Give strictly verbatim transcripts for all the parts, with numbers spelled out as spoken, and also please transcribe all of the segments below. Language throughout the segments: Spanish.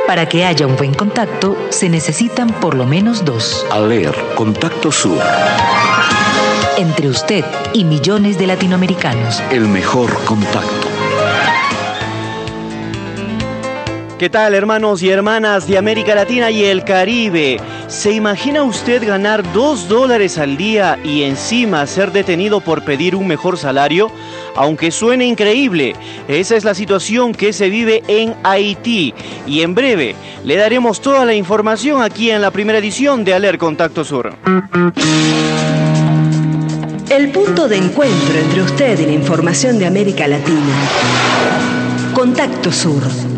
Para que haya un buen contacto, se necesitan por lo menos dos. ALER, Contacto Sur. Entre usted y millones de latinoamericanos. El mejor contacto. ¿Qué tal, hermanos y hermanas de América Latina y el Caribe? ¿Se imagina usted ganar dos dólares al día y encima ser detenido por pedir un mejor salario? Aunque suene increíble, esa es la situación que se vive en Haití. Y en breve le daremos toda la información aquí en la primera edición de ALER Contacto Sur. El punto de encuentro entre usted y la información de América Latina. Contacto Sur.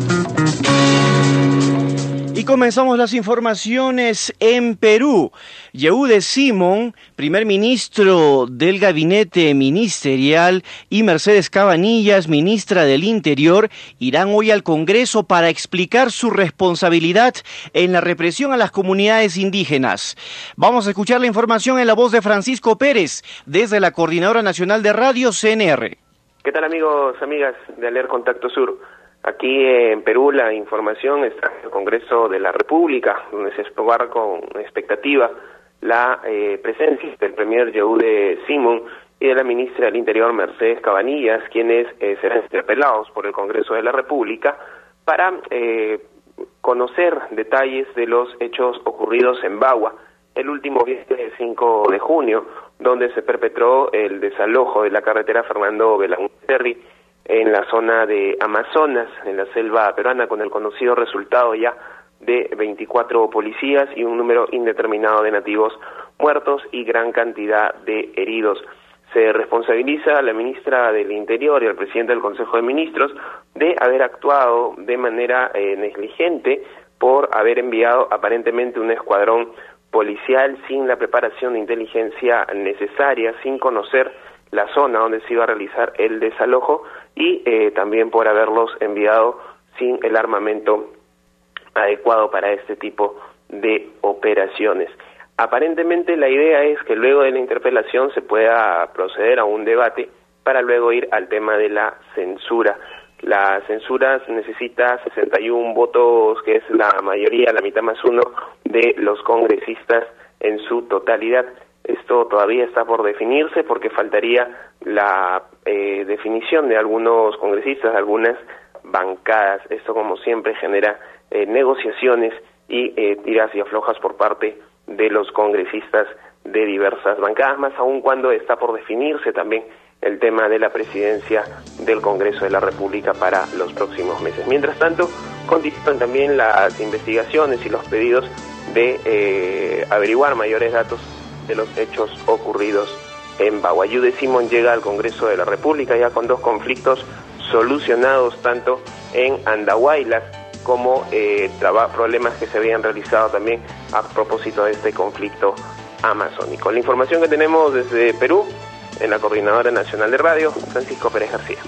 Y comenzamos las informaciones en Perú. Yehude Simón, primer ministro del gabinete ministerial, y Mercedes Cabanillas, ministra del Interior, irán hoy al Congreso para explicar su responsabilidad en la represión a las comunidades indígenas. Vamos a escuchar la información en la voz de Francisco Pérez, desde la Coordinadora Nacional de Radio C N R. ¿Qué tal, amigos, amigas de ALER Contacto Sur? Aquí en Perú la información está en el Congreso de la República, donde se espera con expectativa la eh, presencia del premier Yehude Simón y de la ministra del Interior Mercedes Cabanillas, quienes eh, serán interpelados por el Congreso de la República para eh, conocer detalles de los hechos ocurridos en Bagua el último viernes cinco de junio, donde se perpetró el desalojo de la carretera Fernando Belaúnde en la zona de Amazonas, en la selva peruana, con el conocido resultado ya de veinticuatro policías y un número indeterminado de nativos muertos y gran cantidad de heridos. Se responsabiliza a la ministra del Interior y al presidente del Consejo de Ministros de haber actuado de manera eh, negligente por haber enviado aparentemente un escuadrón policial sin la preparación de inteligencia necesaria, sin conocer la zona donde se iba a realizar el desalojo y eh, también por haberlos enviado sin el armamento adecuado para este tipo de operaciones. Aparentemente la idea es que luego de la interpelación se pueda proceder a un debate para luego ir al tema de la censura. La censura necesita sesenta y uno votos, que es la mayoría, la mitad más uno, de los congresistas en su totalidad. Esto todavía está por definirse porque faltaría la eh, definición de algunos congresistas, de algunas bancadas. Esto, como siempre, genera eh, negociaciones y eh, tiras y aflojas por parte de los congresistas de diversas bancadas, más aún cuando está por definirse también el tema de la presidencia del Congreso de la República para los próximos meses. Mientras tanto, continúan también las investigaciones y los pedidos de eh, averiguar mayores datos de los hechos ocurridos en Bagua. Yehude Simón llega al Congreso de la República ya con dos conflictos solucionados, tanto en Andahuaylas como eh, problemas que se habían realizado también a propósito de este conflicto amazónico. La información que tenemos desde Perú, en la Coordinadora Nacional de Radio, Francisco Pérez García.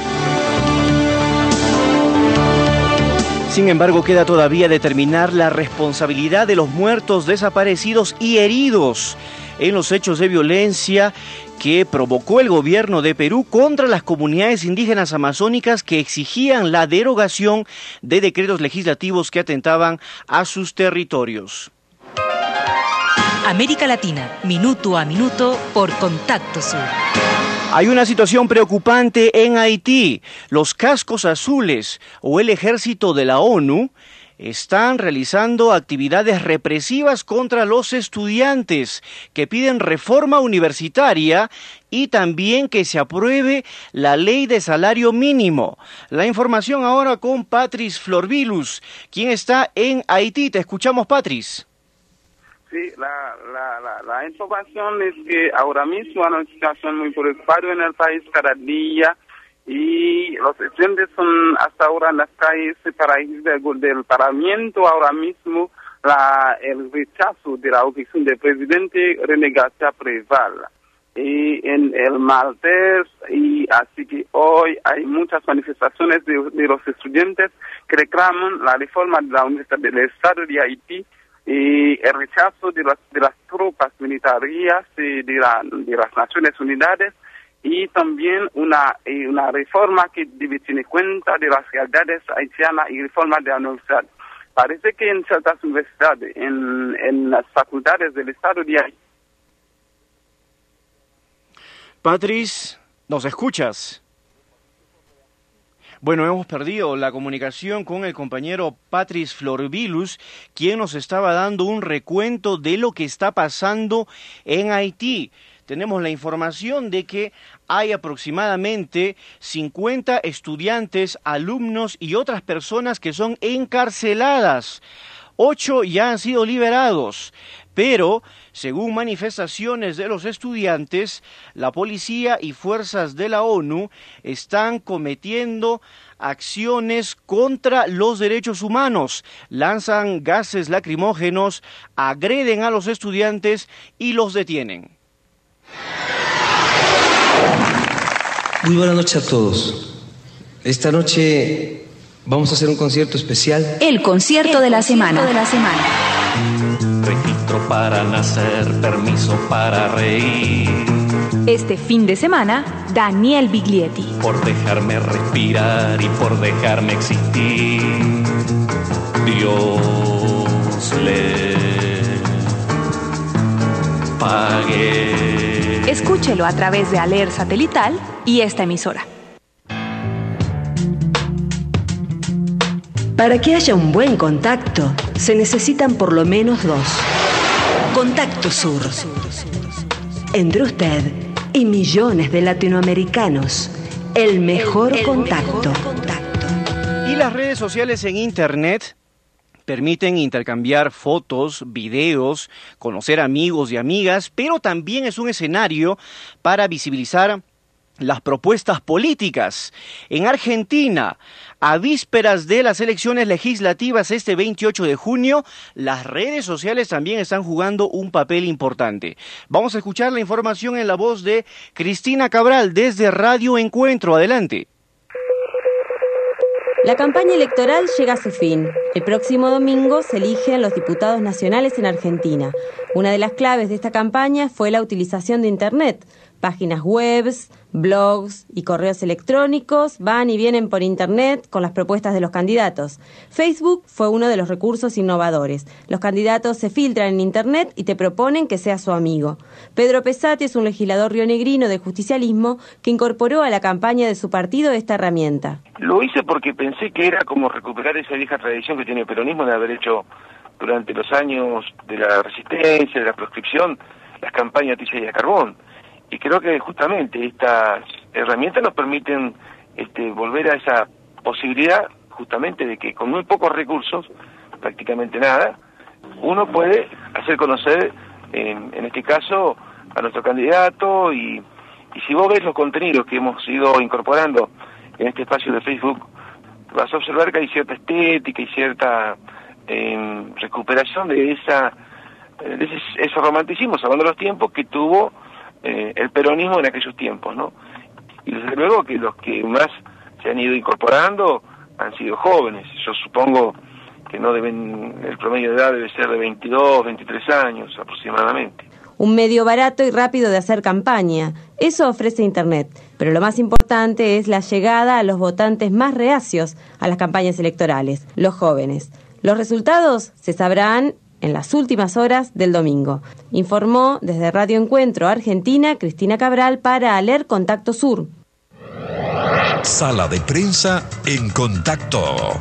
Sin embargo, queda todavía determinar la responsabilidad de los muertos, desaparecidos y heridos en los hechos de violencia que provocó el gobierno de Perú contra las comunidades indígenas amazónicas que exigían la derogación de decretos legislativos que atentaban a sus territorios. América Latina, minuto a minuto por Contacto Sur. Hay una situación preocupante en Haití. Los cascos azules o el ejército de la ONU están realizando actividades represivas contra los estudiantes que piden reforma universitaria y también que se apruebe la ley de salario mínimo. La información ahora con Patrice Florvilus, quien está en Haití. Te escuchamos, Patrice. Sí, la, la, la, la información es que ahora mismo hay una situación muy preocupada en el país cada día y los estudiantes son hasta ahora en las calles para ir del, del Parlamento. Ahora mismo la, el rechazo de la oposición del presidente René García prevale. Y en el martes, y así que hoy hay muchas manifestaciones de, de los estudiantes que reclaman la reforma de la Universidad del Estado de Haití y el rechazo de las, de las tropas militares de, de, la, de las Naciones Unidas y también una, una reforma que debe tener cuenta de las realidades haitianas y reforma de la universidad. parece que en ciertas universidades, en, en las facultades del estado de Haití. Patrice, ¿nos escuchas? Bueno, hemos perdido la comunicación con el compañero Patrice Florvilus, quien nos estaba dando un recuento de lo que está pasando en Haití. Tenemos la información de que hay aproximadamente cincuenta estudiantes, alumnos y otras personas que son encarceladas. Ocho ya han sido liberados, pero según manifestaciones de los estudiantes, la policía y fuerzas de la ONU están cometiendo acciones contra los derechos humanos, lanzan gases lacrimógenos, agreden a los estudiantes y los detienen. Muy buenas noches a todos. Esta noche vamos a hacer un concierto especial. El concierto de la semana. de la semana. Registro para nacer, permiso para reír. Este fin de semana, Daniel Biglietti. Por dejarme respirar y por dejarme existir, Dios le pague. Escúchelo a través de Aler Satelital y esta emisora. Para que haya un buen contacto, se necesitan por lo menos dos. Contacto Sur. Entre usted y millones de latinoamericanos, el mejor el, el contacto. Mejor contacto. Y las redes sociales en Internet permiten intercambiar fotos, videos, conocer amigos y amigas, pero también es un escenario para visibilizar las propuestas políticas. En Argentina, a vísperas de las elecciones legislativas este veintiocho de junio, las redes sociales también están jugando un papel importante. Vamos a escuchar la información en la voz de Cristina Cabral desde Radio Encuentro. Adelante. La campaña electoral llega a su fin. El próximo domingo se eligen los diputados nacionales en Argentina. Una de las claves de esta campaña fue la utilización de Internet. Páginas web, blogs y correos electrónicos van y vienen por Internet con las propuestas de los candidatos. Facebook fue uno de los recursos innovadores. Los candidatos se filtran en Internet y te proponen que seas su amigo. Pedro Pesati es un legislador rionegrino de justicialismo que incorporó a la campaña de su partido esta herramienta. Lo hice porque pensé que era como recuperar esa vieja tradición que tiene el peronismo de haber hecho durante los años de la resistencia, de la proscripción, las campañas de tiza y a carbón. Y creo que justamente estas herramientas nos permiten este, volver a esa posibilidad justamente de que con muy pocos recursos, prácticamente nada, uno puede hacer conocer, en, en este caso, a nuestro candidato y, y si vos ves los contenidos que hemos ido incorporando en este espacio de Facebook, vas a observar que hay cierta estética y cierta eh, recuperación de esa de ese, ese romanticismo, salvando los tiempos que tuvo Eh, el peronismo en aquellos tiempos, ¿no? Y desde luego que los que más se han ido incorporando han sido jóvenes. Yo supongo que no deben, el promedio de edad debe ser de veintidós, veintitrés años aproximadamente. Un medio barato y rápido de hacer campaña. Eso ofrece Internet. Pero lo más importante es la llegada a los votantes más reacios a las campañas electorales, los jóvenes. Los resultados se sabrán en las últimas horas del domingo. Informó desde Radio Encuentro Argentina Cristina Cabral para Aler Contacto Sur. Sala de prensa en Contacto.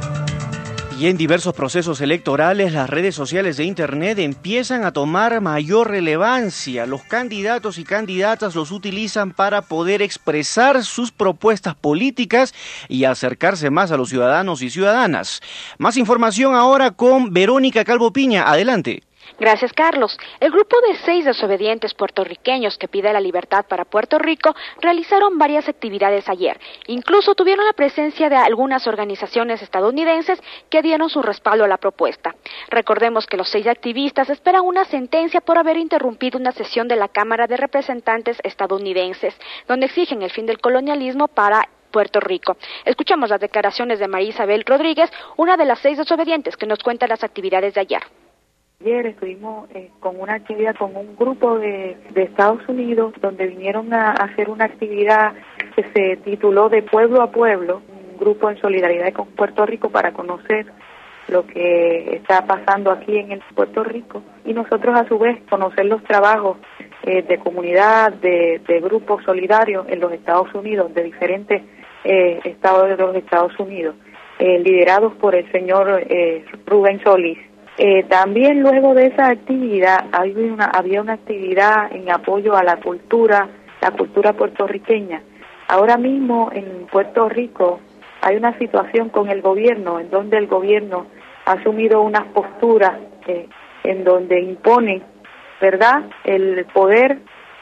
Y en diversos procesos electorales, las redes sociales de Internet empiezan a tomar mayor relevancia. Los candidatos y candidatas los utilizan para poder expresar sus propuestas políticas y acercarse más a los ciudadanos y ciudadanas. Más información ahora con Verónica Calvo Piña. Adelante. Gracias, Carlos. El grupo de seis desobedientes puertorriqueños que pide la libertad para Puerto Rico realizaron varias actividades ayer. Incluso tuvieron la presencia de algunas organizaciones estadounidenses que dieron su respaldo a la propuesta. Recordemos que los seis activistas esperan una sentencia por haber interrumpido una sesión de la Cámara de Representantes estadounidenses, donde exigen el fin del colonialismo para Puerto Rico. Escuchamos las declaraciones de María Isabel Rodríguez, una de las seis desobedientes que nos cuenta las actividades de ayer. Ayer estuvimos eh, con una actividad con un grupo de, de Estados Unidos donde vinieron a, a hacer una actividad que se tituló De Pueblo a Pueblo, un grupo en solidaridad con Puerto Rico para conocer lo que está pasando aquí en el Puerto Rico, y nosotros a su vez conocer los trabajos eh, de comunidad, de, de grupos solidarios en los Estados Unidos, de diferentes eh, estados de los Estados Unidos, eh, liderados por el señor eh, Rubén Solís. Eh, también luego de esa actividad había una, había una actividad en apoyo a la cultura, la cultura puertorriqueña. Ahora mismo en Puerto Rico hay una situación con el gobierno en donde el gobierno ha asumido unas posturas eh, en donde impone, ¿verdad?, el poder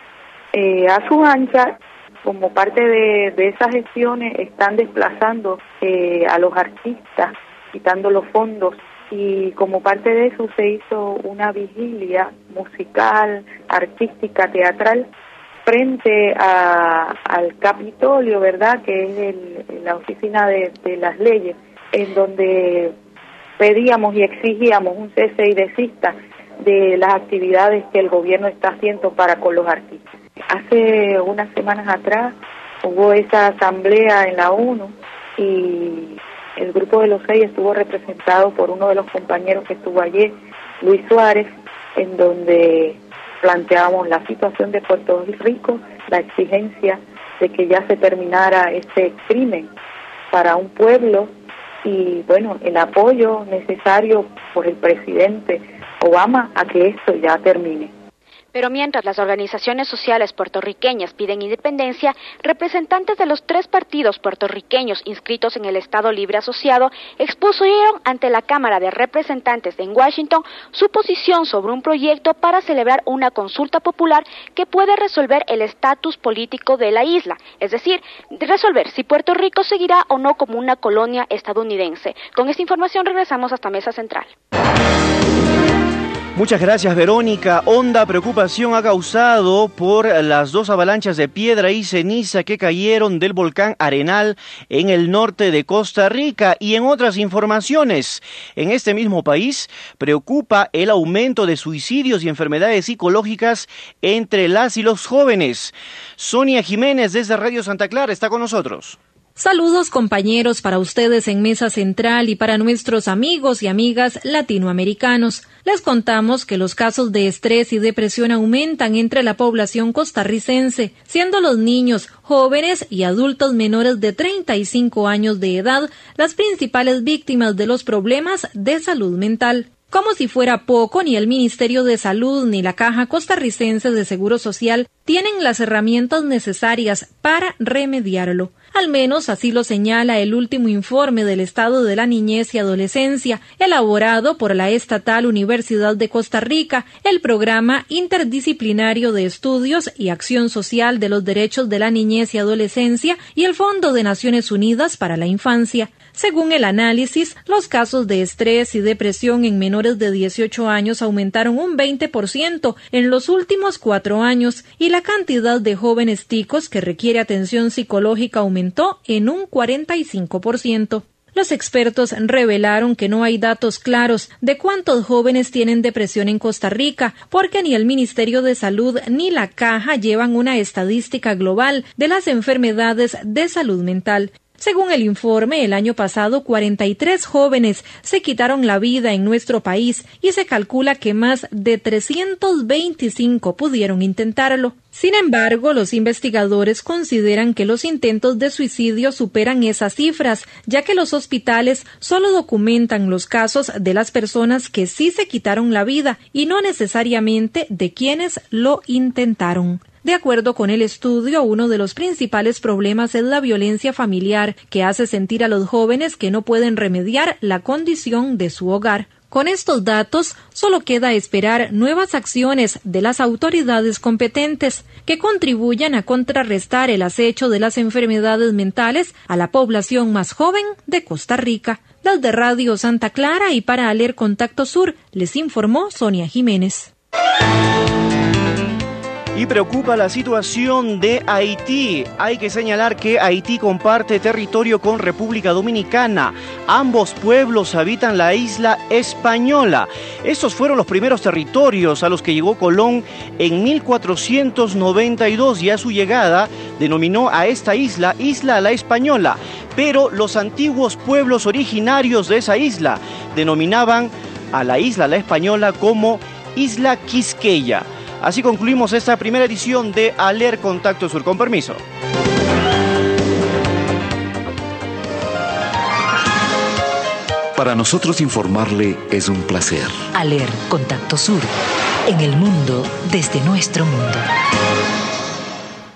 eh, a su ancha. Como parte de, de esas gestiones están desplazando eh, a los artistas, quitando los fondos, y como parte de eso se hizo una vigilia musical, artística, teatral frente a, al Capitolio, ¿verdad?, que es el, la oficina de, de las leyes, en donde pedíamos y exigíamos un cese y desista de las actividades que el gobierno está haciendo para con los artistas. Hace unas semanas atrás hubo esa asamblea en la ONU y el grupo de los seis estuvo representado por uno de los compañeros que estuvo ayer, Luis Suárez, en donde planteábamos la situación de Puerto Rico, la exigencia de que ya se terminara este crimen para un pueblo y, bueno, el apoyo necesario por el presidente Obama a que esto ya termine. Pero mientras las organizaciones sociales puertorriqueñas piden independencia, representantes de los tres partidos puertorriqueños inscritos en el Estado Libre Asociado expusieron ante la Cámara de Representantes en Washington su posición sobre un proyecto para celebrar una consulta popular que puede resolver el estatus político de la isla, es decir, resolver si Puerto Rico seguirá o no como una colonia estadounidense. Con esta información regresamos hasta Mesa Central. Muchas gracias, Verónica. Honda preocupación ha causado por las dos avalanchas de piedra y ceniza que cayeron del volcán Arenal en el norte de Costa Rica. Y en otras informaciones, en este mismo país preocupa el aumento de suicidios y enfermedades psicológicas entre las y los jóvenes. Sonia Jiménez desde Radio Santa Clara está con nosotros. Saludos, compañeros, para ustedes en Mesa Central y para nuestros amigos y amigas latinoamericanos. Les contamos que los casos de estrés y depresión aumentan entre la población costarricense, siendo los niños, jóvenes y adultos menores de treinta y cinco años de edad las principales víctimas de los problemas de salud mental. Como si fuera poco, ni el Ministerio de Salud ni la Caja Costarricense de Seguro Social tienen las herramientas necesarias para remediarlo. Al menos así lo señala el último informe del estado de la niñez y adolescencia, elaborado por la Estatal Universidad de Costa Rica, el Programa Interdisciplinario de Estudios y Acción Social de los Derechos de la Niñez y Adolescencia y el Fondo de Naciones Unidas para la Infancia. Según el análisis, los casos de estrés y depresión en menores de dieciocho años aumentaron un veinte por ciento en los últimos cuatro años y la cantidad de jóvenes ticos que requiere atención psicológica aumentó en un cuarenta y cinco por ciento. Los expertos revelaron que no hay datos claros de cuántos jóvenes tienen depresión en Costa Rica, porque ni el Ministerio de Salud ni la Caja llevan una estadística global de las enfermedades de salud mental. Según el informe, el año pasado cuarenta y tres jóvenes se quitaron la vida en nuestro país y se calcula que más de trescientos veinticinco pudieron intentarlo. Sin embargo, los investigadores consideran que los intentos de suicidio superan esas cifras, ya que los hospitales solo documentan los casos de las personas que sí se quitaron la vida y no necesariamente de quienes lo intentaron. De acuerdo con el estudio, uno de los principales problemas es la violencia familiar, que hace sentir a los jóvenes que no pueden remediar la condición de su hogar. Con estos datos, solo queda esperar nuevas acciones de las autoridades competentes que contribuyan a contrarrestar el acecho de las enfermedades mentales a la población más joven de Costa Rica. Desde Radio Santa Clara y para Aler Contacto Sur, les informó Sonia Jiménez. Y preocupa la situación de Haití. Hay que señalar que Haití comparte territorio con República Dominicana. Ambos pueblos habitan la isla española. Estos fueron los primeros territorios a los que llegó Colón en mil cuatrocientos noventa y dos, y a su llegada denominó a esta isla Isla La Española. Pero los antiguos pueblos originarios de esa isla denominaban a la Isla La Española como Isla Quisqueya. Así concluimos esta primera edición de Aler Contacto Sur. Con permiso. Para nosotros informarle es un placer. Aler Contacto Sur. En el mundo, desde nuestro mundo.